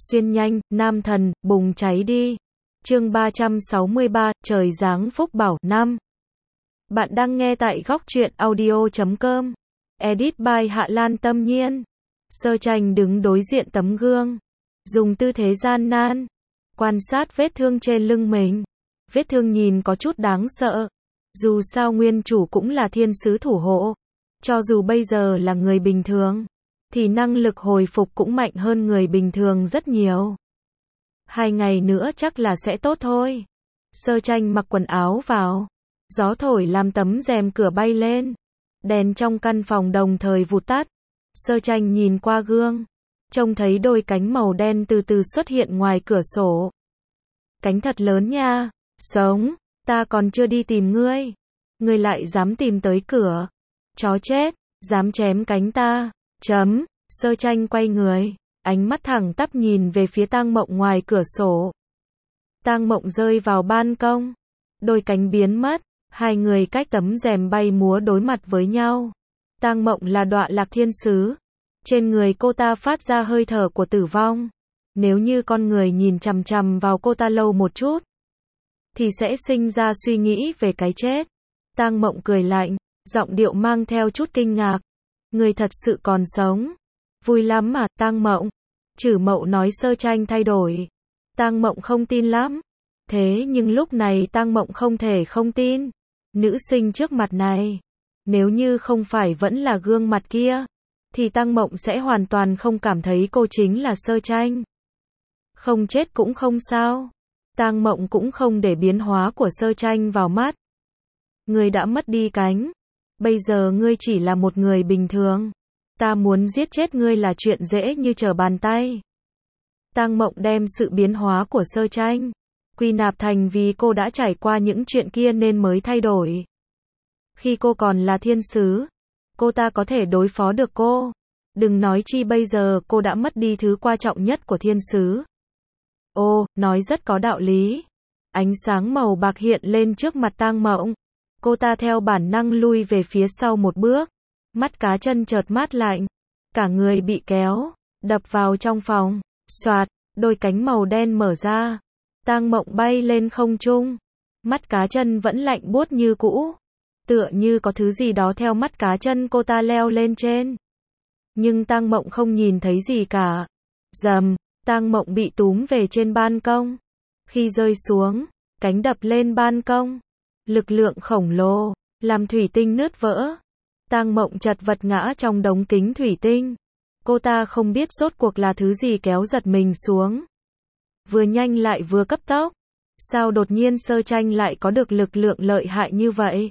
Xuyên nhanh, nam thần, bùng cháy đi. Chương 363, trời giáng phúc bảo 5. Bạn đang nghe tại góc truyện audio.com. Edit by Hạ Lan Tâm Nhiên. Sơ Tranh đứng đối diện tấm gương, dùng tư thế gian nan, quan sát vết thương trên lưng mình. Vết thương nhìn có chút đáng sợ. Dù sao nguyên chủ cũng là thiên sứ thủ hộ. Cho dù bây giờ là người bình thường, thì năng lực hồi phục cũng mạnh hơn người bình thường rất nhiều. 2 ngày nữa chắc là sẽ tốt thôi. Sơ Tranh mặc quần áo vào. Gió thổi làm tấm rèm cửa bay lên. Đèn trong căn phòng đồng thời vụt tắt. Sơ Tranh nhìn qua gương, trông thấy đôi cánh màu đen từ từ xuất hiện ngoài cửa sổ. Cánh thật lớn nha. Sống, ta còn chưa đi tìm ngươi. Ngươi lại dám tìm tới cửa. Chó chết, dám chém cánh ta. Chấm. Sơ Tranh quay người, ánh mắt thẳng tắp nhìn về phía Tang Mộng ngoài cửa sổ. Tang Mộng rơi vào ban công, đôi cánh biến mất, hai người cách tấm rèm bay múa đối mặt với nhau. Tang Mộng là đọa lạc thiên sứ, trên người cô ta phát ra hơi thở của tử vong. Nếu như con người nhìn chằm chằm vào cô ta lâu một chút, thì sẽ sinh ra suy nghĩ về cái chết. Tang Mộng cười lạnh, giọng điệu mang theo chút kinh ngạc. Người thật sự còn sống. Vui lắm mà, Tang Mộng. Trử Mậu nói. Sơ Tranh thay đổi. Tang Mộng không tin lắm. Thế nhưng lúc này Tang Mộng không thể không tin. Nữ sinh trước mặt này, nếu như không phải vẫn là gương mặt kia, thì Tang Mộng sẽ hoàn toàn không cảm thấy cô chính là Sơ Tranh. Không chết cũng không sao. Tang Mộng cũng không để biến hóa của Sơ Tranh vào mắt. Ngươi đã mất đi cánh. Bây giờ ngươi chỉ là một người bình thường. Ta muốn giết chết ngươi là chuyện dễ như trở bàn tay. Tang Mộng đem sự biến hóa của Sơ Tranh quy nạp thành vì cô đã trải qua những chuyện kia nên mới thay đổi. Khi cô còn là thiên sứ, cô ta có thể đối phó được cô. Đừng nói chi bây giờ cô đã mất đi thứ quan trọng nhất của thiên sứ. Ô, nói rất có đạo lý. Ánh sáng màu bạc hiện lên trước mặt Tang Mộng. Cô ta theo bản năng lui về phía sau một bước. Mắt cá chân chợt mát lạnh. Cả người bị kéo, đập vào trong phòng. Xoạt, đôi cánh màu đen mở ra. Tang Mộng bay lên không trung. Mắt cá chân vẫn lạnh buốt như cũ. Tựa như có thứ gì đó theo mắt cá chân cô ta leo lên trên. Nhưng Tang Mộng không nhìn thấy gì cả. Rầm, Tang Mộng bị túm về trên ban công. Khi rơi xuống, cánh đập lên ban công. Lực lượng khổng lồ, làm thủy tinh nứt vỡ. Tang Mộng chật vật ngã trong đống kính thủy tinh. Cô ta không biết rốt cuộc là thứ gì kéo giật mình xuống. Vừa nhanh lại vừa cấp tốc. Sao đột nhiên Sơ Tranh lại có được lực lượng lợi hại như vậy?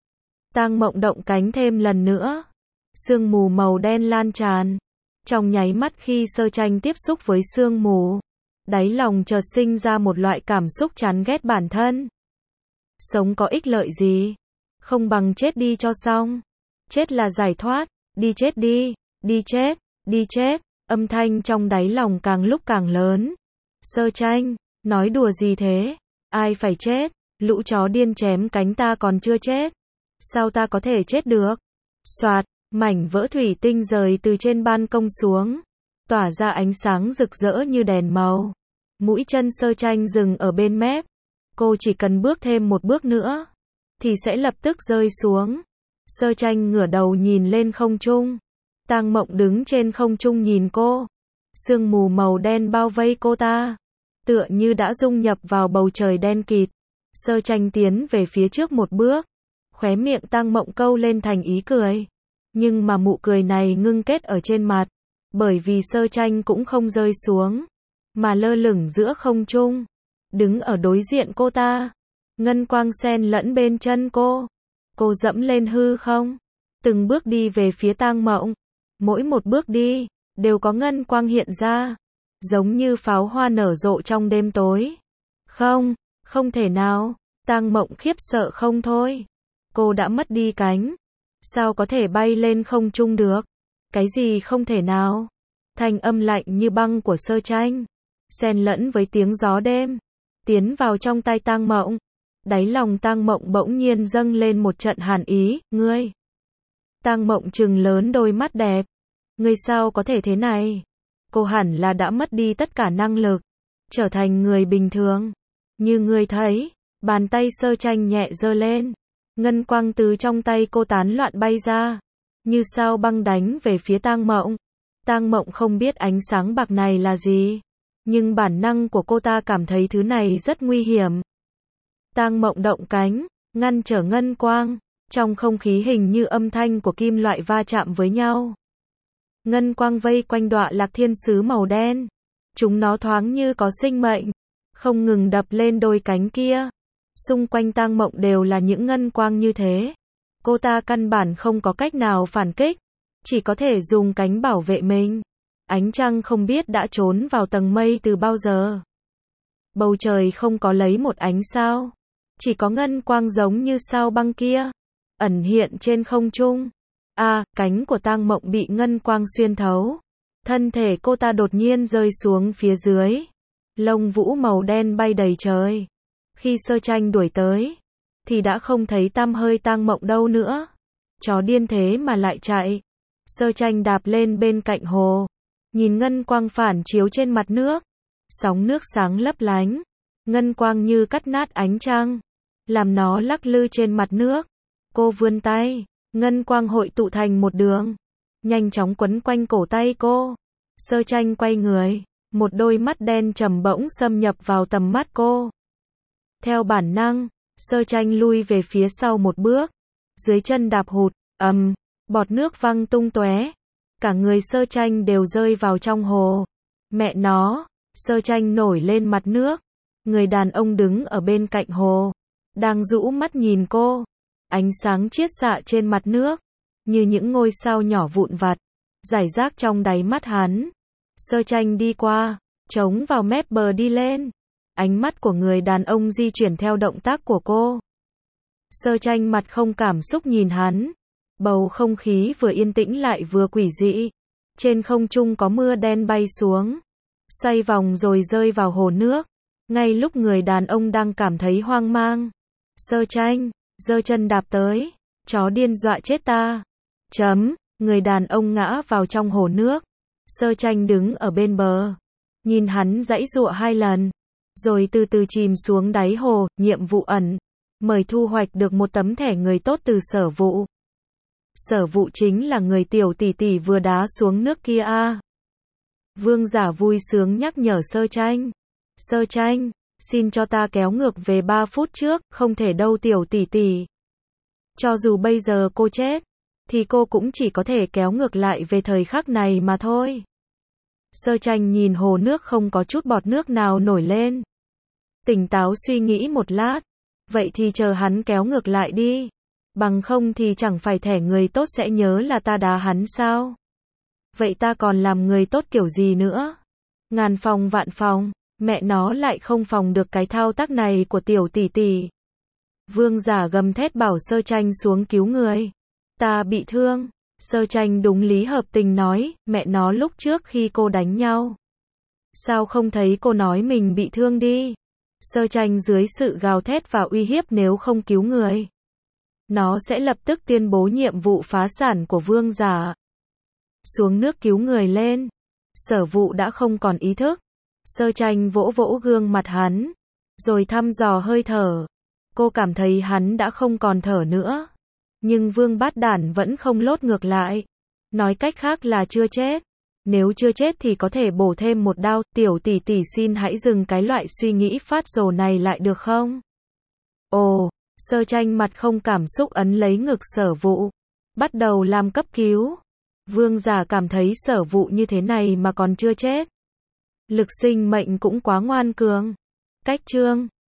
Tang Mộng động cánh thêm lần nữa. Sương mù màu đen lan tràn. Trong nháy mắt khi Sơ Tranh tiếp xúc với sương mù, đáy lòng chợt sinh ra một loại cảm xúc chán ghét bản thân. Sống có ích lợi gì? Không bằng chết đi cho xong. Chết là giải thoát. Đi chết đi. Đi chết. Đi chết. Âm thanh trong đáy lòng càng lúc càng lớn. Sơ Tranh, nói đùa gì thế? Ai phải chết? Lũ chó điên chém cánh ta còn chưa chết. Sao ta có thể chết được? Xoạt, mảnh vỡ thủy tinh rời từ trên ban công xuống, tỏa ra ánh sáng rực rỡ như đèn màu. Mũi chân Sơ Tranh dừng ở bên mép. Cô chỉ cần bước thêm một bước nữa, thì sẽ lập tức rơi xuống. Sơ Tranh ngửa đầu nhìn lên không trung. Tang Mộng đứng trên không trung nhìn cô. Sương mù màu đen bao vây cô ta, tựa như đã dung nhập vào bầu trời đen kịt. Sơ Tranh tiến về phía trước một bước. Khóe miệng Tang Mộng câu lên thành ý cười. Nhưng mà nụ cười này ngưng kết ở trên mặt. Bởi vì Sơ Tranh cũng không rơi xuống, mà lơ lửng giữa không trung. Đứng ở đối diện cô ta. Ngân quang xen lẫn bên chân cô. Cô dẫm lên hư không. Từng bước đi về phía Tang Mộng. Mỗi một bước đi, đều có ngân quang hiện ra. Giống như pháo hoa nở rộ trong đêm tối. Không, không thể nào. Tang Mộng khiếp sợ không thôi. Cô đã mất đi cánh. Sao có thể bay lên không trung được? Cái gì không thể nào? Thanh âm lạnh như băng của Sơ Tranh, xen lẫn với tiếng gió đêm, tiến vào trong tai Tang Mộng. Đáy lòng Tang Mộng bỗng nhiên dâng lên một trận hàn ý. Ngươi. Tang Mộng trừng lớn đôi mắt đẹp. Ngươi sao có thể thế này? cô hẳn là đã mất đi tất cả năng lực, trở thành người bình thường. Như ngươi thấy, bàn tay Sơ Tranh nhẹ giơ lên, ngân quang từ trong tay cô tán loạn bay ra, như sao băng đánh về phía Tang Mộng. Tang Mộng không biết ánh sáng bạc này là gì, nhưng bản năng của cô ta cảm thấy thứ này rất nguy hiểm. Tang Mộng động cánh, ngăn trở ngân quang, trong không khí hình như âm thanh của kim loại va chạm với nhau. Ngân quang vây quanh Đọa Lạc Thiên Sứ màu đen, chúng nó thoáng như có sinh mệnh, không ngừng đập lên đôi cánh kia. Xung quanh Tang Mộng đều là những ngân quang như thế. Cô ta căn bản không có cách nào phản kích, chỉ có thể dùng cánh bảo vệ mình. Ánh trăng không biết đã trốn vào tầng mây từ bao giờ. Bầu trời không có lấy một ánh sao, chỉ có ngân quang giống như sao băng kia, ẩn hiện trên không trung. Cánh của Tang Mộng bị ngân quang xuyên thấu. Thân thể cô ta đột nhiên rơi xuống phía dưới. Lông vũ màu đen bay đầy trời. Khi Sơ Tranh đuổi tới, thì đã không thấy tăm hơi Tang Mộng đâu nữa. Chó điên thế mà lại chạy. Sơ Tranh đạp lên bên cạnh hồ, nhìn ngân quang phản chiếu trên mặt nước. Sóng nước sáng lấp lánh, ngân quang như cắt nát ánh trăng, làm nó lắc lư trên mặt nước. Cô vươn tay, ngân quang hội tụ thành một đường, nhanh chóng quấn quanh cổ tay cô. Sơ Tranh quay người, một đôi mắt đen trầm bỗng xâm nhập vào tầm mắt cô. Theo bản năng, Sơ Tranh lui về phía sau một bước, dưới chân đạp hụt, bọt nước văng tung tóe, cả người Sơ Tranh đều rơi vào trong hồ. Mẹ nó, Sơ Tranh nổi lên mặt nước, người đàn ông đứng ở bên cạnh hồ, đang rũ mắt nhìn cô. Ánh sáng chiết xạ trên mặt nước, như những ngôi sao nhỏ vụn vặt, rải rác trong đáy mắt hắn. Sơ Tranh đi qua, chống vào mép bờ đi lên. Ánh mắt của người đàn ông di chuyển theo động tác của cô. Sơ Tranh mặt không cảm xúc nhìn hắn. Bầu không khí vừa yên tĩnh lại vừa quỷ dị. Trên không trung có mưa đen bay xuống, xoay vòng rồi rơi vào hồ nước. Ngay lúc người đàn ông đang cảm thấy hoang mang, Sơ Tranh giơ chân đạp tới. Chó điên dọa chết ta. Người đàn ông ngã vào trong hồ nước. Sơ Tranh đứng ở bên bờ, nhìn hắn giãy giụa 2 lần, rồi từ từ chìm xuống đáy hồ. Nhiệm vụ ẩn, mời thu hoạch được một tấm thẻ người tốt từ Sở Vụ. Sở Vụ chính là người tiểu tỷ tỷ vừa đá xuống nước kia Vương Giả vui sướng nhắc nhở Sơ Tranh. Sơ Tranh, xin cho ta kéo ngược về 3 phút trước. Không thể đâu tiểu tỷ tỷ. Cho dù bây giờ cô chết, thì cô cũng chỉ có thể kéo ngược lại về thời khắc này mà thôi. Sơ Tranh nhìn hồ nước không có chút bọt nước nào nổi lên. Tỉnh táo suy nghĩ một lát. Vậy thì chờ hắn kéo ngược lại đi. Bằng không thì chẳng phải thẻ người tốt sẽ nhớ là ta đá hắn sao? Vậy ta còn làm người tốt kiểu gì nữa? Ngàn phòng vạn phòng, mẹ nó lại không phòng được cái thao tác này của tiểu tỷ tỷ. Vương Giả gầm thét bảo Sơ Tranh xuống cứu người. Ta bị thương. Sơ Tranh đúng lý hợp tình nói, mẹ nó lúc trước khi cô đánh nhau, sao không thấy cô nói mình bị thương đi? Sơ Tranh dưới sự gào thét và uy hiếp nếu không cứu người, nó sẽ lập tức tuyên bố nhiệm vụ phá sản của Vương Giả. Xuống nước cứu người lên. Sở Vụ đã không còn ý thức. Sơ Tranh vỗ vỗ gương mặt hắn, rồi thăm dò hơi thở. Cô cảm thấy hắn đã không còn thở nữa. Nhưng Vương Bát Đản vẫn không lốt ngược lại. Nói cách khác là chưa chết. Nếu chưa chết thì có thể bổ thêm một đao. Tiểu tỷ tỷ xin hãy dừng cái loại suy nghĩ phát rồ này lại được không? Ồ, Sơ Tranh mặt không cảm xúc ấn lấy ngực Sở Vụ, bắt đầu làm cấp cứu. Vương Giả cảm thấy Sở Vụ như thế này mà còn chưa chết, lực sinh mệnh cũng quá ngoan cường. Cách chương